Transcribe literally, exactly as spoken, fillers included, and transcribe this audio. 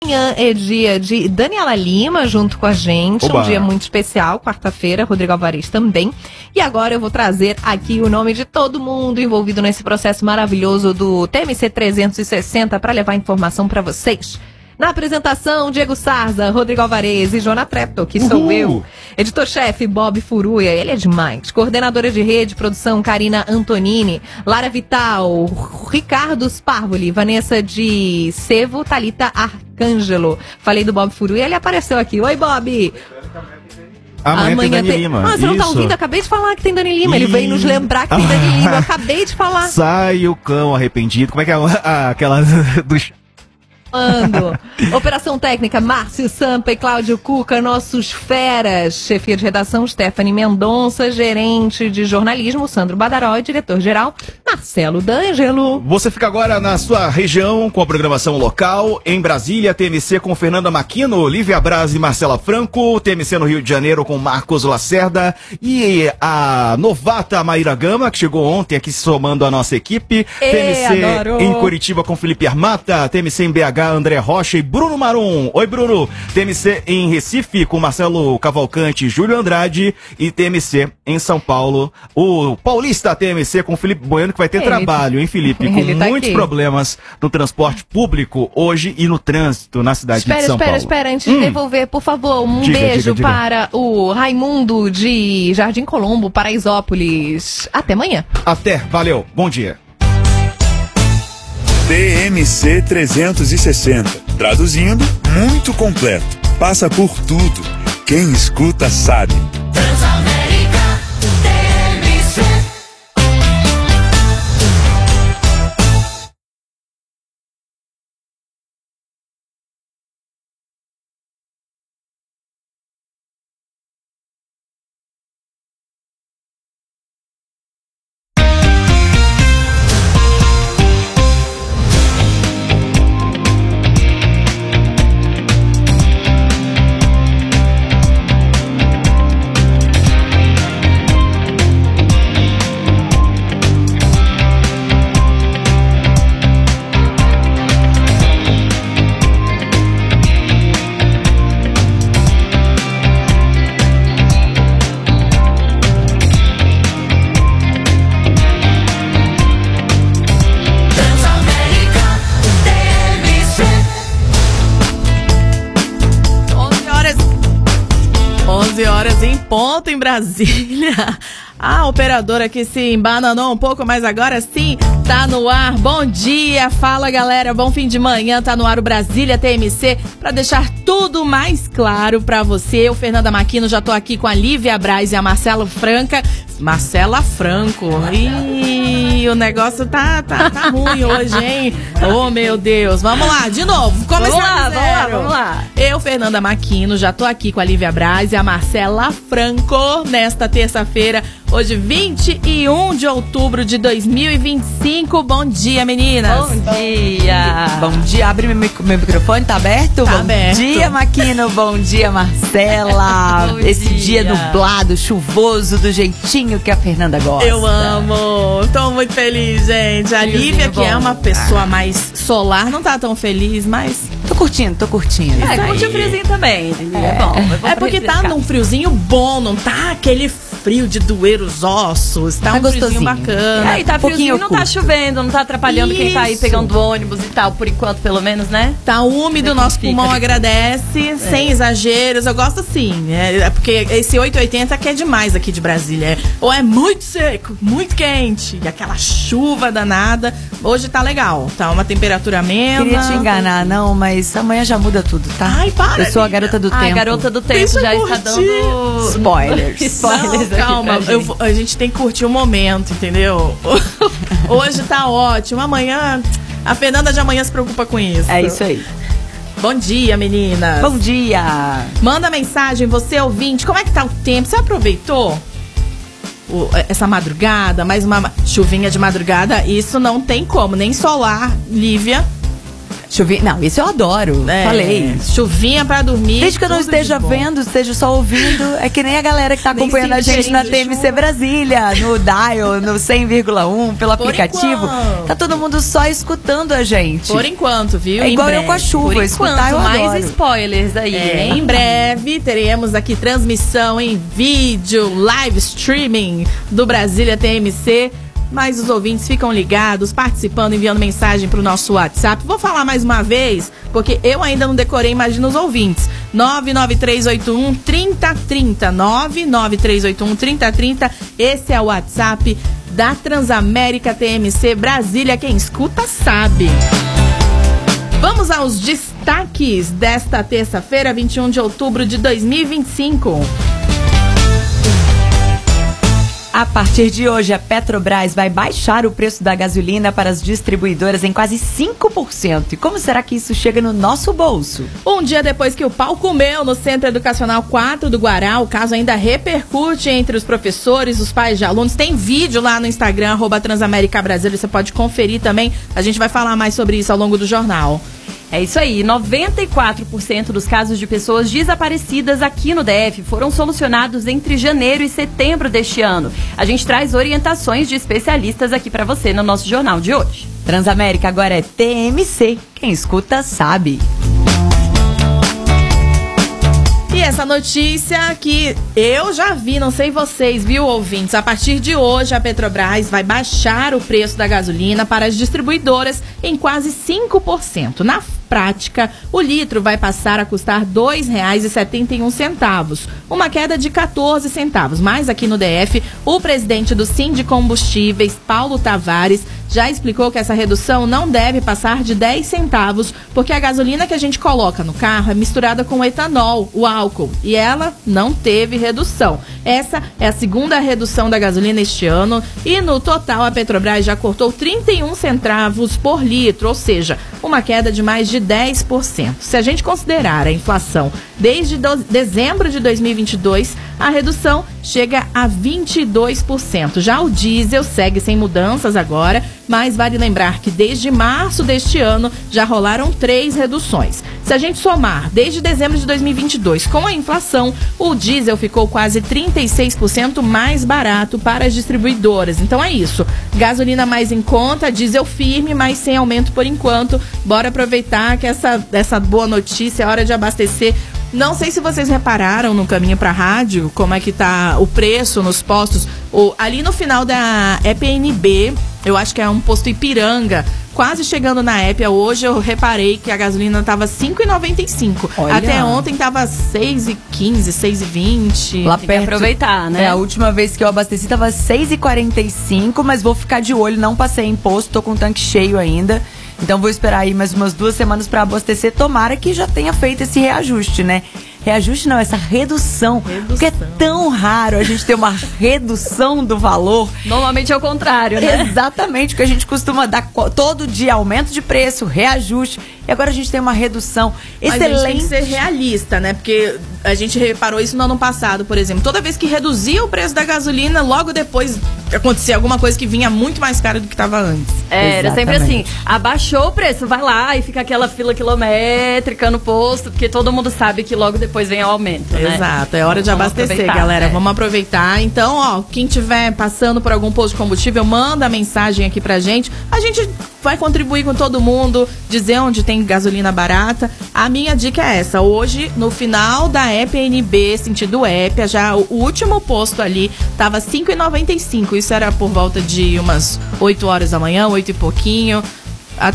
Amanhã é dia de Daniela Lima junto com a gente. Oba. Um dia muito especial, quarta-feira, Rodrigo Alvarez também. E agora eu vou trazer aqui o nome de todo mundo envolvido nesse processo maravilhoso do T M C trezentos e sessenta para levar informação para vocês. Na apresentação, Diego Sarza, Rodrigo Alvarez e Jona Trepto, que sou Uhul. eu. Editor-chefe, Bob Furuia, ele é demais. Coordenadora de rede, produção, Karina Antonini. Lara Vital, Ricardo Sparvoli, Vanessa de Sevo, Thalita Arcângelo. Falei do Bob Furuia, ele apareceu aqui. Oi, Bob! Amanhã, Amanhã tem Dani tem... Lima. Ah, você não tá Isso. ouvindo? Acabei de falar que tem Dani Lima. Ele Ih. veio nos lembrar que tem Dani Lima. Eu acabei de falar. Sai o cão arrependido. Como é que é a- aquela dos... Ando. Operação técnica, Márcio Sampa e Cláudio Cuca, nossos feras. Chefia de redação, Stephanie Mendonça. Gerente de jornalismo, Sandro Badaró. E diretor-geral, Marcelo D'Angelo. Você fica agora na sua região com a programação local. Em Brasília, T M C com Fernanda Maquino, Lívia Braz e Marcela Franco. T M C no Rio de Janeiro com Marcos Lacerda. E a novata Maíra Gama, que chegou ontem aqui se somando à nossa equipe. Ê, T M C adoro. em Curitiba com Felipe Armata. T M C em B H, André Rocha e Bruno Marum. Oi, Bruno. T M C em Recife com Marcelo Cavalcante e Júlio Andrade. E T M C em São Paulo, o paulista T M C com Felipe Bueno, que vai ter Ele- trabalho, hein, Felipe? Com Ele tá muitos aqui. problemas no transporte público hoje e no trânsito na cidade Espera, de São espera, Paulo. espera. Antes Hum. de devolver, por favor, um Diga, beijo diga, diga. para o Raimundo de Jardim Colombo, Paraisópolis. Até amanhã. Até, valeu, bom dia. T M C trezentos e sessenta. Traduzindo, muito completo. Passa por tudo. Quem escuta sabe. Transamérica, T M C. Transamérica, T M C. onze horas. onze horas em ponto em Brasília. A operadora que se embananou um pouco, mas agora sim tá no ar. Bom dia, fala galera, bom fim de manhã. Tá no ar o Brasília T M C pra deixar tudo mais claro pra você. Eu, Fernanda Maquino, já tô aqui com a Lívia Braz e a Marcela Franca. Marcela Franco. Ih, o negócio tá, tá, tá ruim hoje, hein? Oh, meu Deus. Vamos lá, de novo. Começando Vamos lá, do vamos lá, zero. vamos lá. Eu, Fernanda Maquino, já tô aqui com a Lívia Braz e a Marcela Franco nesta terça-feira, hoje vinte e um de outubro de dois mil e vinte e cinco. Bom dia, meninas. Bom dia. Bom dia. Abre meu, mic- meu microfone, tá aberto? Tá Bom aberto. dia, Maquino. Bom dia, Marcela. Bom Esse dia. dia. nublado, chuvoso, do jeitinho que a Fernanda gosta. Eu amo. Tô muito feliz, gente. A Friozinho Lívia, que bom. é uma pessoa mais solar, não tá tão feliz, mas... Tô curtindo, tô curtindo. É, curte o friozinho também, entendeu? É bom. É, bom É pra porque tá refrescar. num friozinho bom, não tá aquele frio de doer os ossos. Tá, Tá um friozinho gostosinho. bacana. É, e tá um pouquinho friozinho, não tá curto. chovendo, não tá atrapalhando quem tá aí Isso. pegando ônibus e tal, por enquanto, pelo menos, né? Tá úmido, Ver nosso como fica pulmão depois. agradece, sem exageros. Eu gosto assim, é, é porque esse oito e oitenta que é demais aqui de Brasília. É, ou é muito seco, muito quente, e aquela chuva danada. Hoje tá legal, tá uma temperatura amena. Queria te enganar, não, mas amanhã já muda tudo, tá? Ai, para, Eu sou a Lívia. garota do Ah, a tempo. garota do tempo Deixa já eu está curtir. dando Spoilers. spoilers Não, aqui calma, pra eu gente. vou- a gente tem que curtir o momento, entendeu? Hoje tá ótimo, amanhã... A Fernanda de amanhã se preocupa com isso. É isso aí. Bom dia, meninas. Bom dia. Manda mensagem, você ouvinte, como é que tá o tempo? Você aproveitou o- essa madrugada, mais uma ma- chuvinha de madrugada? Isso não tem como, nem solar, Lívia. Chuvinha. Não, isso eu adoro. É, Falei. Chuvinha pra dormir. Desde que eu não tudo esteja de bom. vendo, esteja só ouvindo. É que nem a galera que tá Nem acompanhando a gente na T M C Brasília, no Dial, no cem vírgula um, pelo Por aplicativo. enquanto. Tá todo mundo só escutando a gente. Por enquanto, viu? É Em igual eu breve. com a chuva, Por escutar eu enquanto, mais adoro. spoilers aí, É, hein? em breve teremos aqui transmissão em vídeo, live streaming do Brasília T M C. Mas os ouvintes ficam ligados, participando, enviando mensagem pro nosso WhatsApp. Vou falar mais uma vez, porque eu ainda não decorei, imagina os ouvintes. nove nove três oito um, três zero três zero. nove nove três oito um, três zero três zero. Esse é o WhatsApp da Transamérica T M C Brasília. Quem escuta sabe. Vamos aos destaques desta terça-feira, vinte e um de outubro de dois mil e vinte e cinco. A partir de hoje, a Petrobras vai baixar o preço da gasolina para as distribuidoras em quase cinco por cento. E como será que isso chega no nosso bolso? Um dia depois que o pau comeu no Centro Educacional quatro do Guará, o caso ainda repercute entre os professores, os pais de alunos. Tem vídeo lá no Instagram, arroba Transamérica Brasília, você pode conferir também. A gente vai falar mais sobre isso ao longo do jornal. É isso aí, noventa e quatro por cento dos casos de pessoas desaparecidas aqui no D F foram solucionados entre janeiro e setembro deste ano. A gente traz orientações de especialistas aqui pra você no nosso jornal de hoje. Transamérica agora é T M C. Quem escuta sabe. E essa notícia que eu já vi, não sei vocês, viu, ouvintes? A partir de hoje, a Petrobras vai baixar o preço da gasolina para as distribuidoras em quase cinco por cento. Na prática, o litro vai passar a custar dois reais e setenta e um centavos, uma queda de quatorze centavos. Mas aqui no D F, o presidente do Sindicombustíveis, Paulo Tavares, já explicou que essa redução não deve passar de dez centavos, porque a gasolina que a gente coloca no carro é misturada com etanol, o álcool, e ela não teve redução. Essa é a segunda redução da gasolina este ano e no total a Petrobras já cortou trinta e um centavos por litro, ou seja, uma queda de mais de dez por cento. Se a gente considerar a inflação desde do- dezembro de dois mil e vinte e dois, a redução chega a vinte e dois por cento. Já o diesel segue sem mudanças agora, mas vale lembrar que desde março deste ano já rolaram três reduções. Se a gente somar desde dezembro de dois mil e vinte e dois com a inflação, o diesel ficou quase trinta e seis por cento mais barato para as distribuidoras. Então é isso, gasolina mais em conta, diesel firme, mas sem aumento por enquanto. Bora aproveitar que essa, essa boa notícia é hora de abastecer. Não sei se vocês repararam no caminho para a rádio, como é que tá o preço nos postos. O, ali no final da E P N B, eu acho que é um posto Ipiranga, quase chegando na Épia, hoje eu reparei que a gasolina estava cinco reais e noventa e cinco centavos. Olha. Até ontem estava seis reais e quinze centavos, seis reais e vinte centavos. Lá Tem que perto, aproveitar, né? É, a última vez que eu abasteci tava seis reais e quarenta e cinco, mas vou ficar de olho, não passei imposto, tô com o tanque cheio ainda. Então vou esperar aí mais umas duas semanas para abastecer. Tomara que já tenha feito esse reajuste, né? Reajuste não, essa redução, Redução. Porque é tão raro a gente ter uma redução do valor. Normalmente é o contrário, né? Exatamente, porque a gente costuma dar co- todo dia aumento de preço, reajuste. E agora a gente tem uma redução Mas a gente tem excelente. que ser realista, né? Porque a gente reparou isso no ano passado, por exemplo. Toda vez que reduzia o preço da gasolina, logo depois acontecia alguma coisa que vinha muito mais cara do que estava antes. É, era sempre assim, Exatamente. abaixou o preço, vai lá e fica aquela fila quilométrica no posto, porque todo mundo sabe que logo depois vem o aumento, né? Exato, é hora de Vamos abastecer, aproveitar, galera. né? Vamos aproveitar. Então, ó, quem tiver passando por algum posto de combustível, manda mensagem aqui pra gente. A gente vai contribuir com todo mundo, dizer onde tem gasolina barata. A minha dica é essa. Hoje, no final da E P N B, sentido Épia, já o último posto ali tava cinco reais e noventa e cinco. Isso era por volta de umas oito horas da manhã, oito e pouquinho.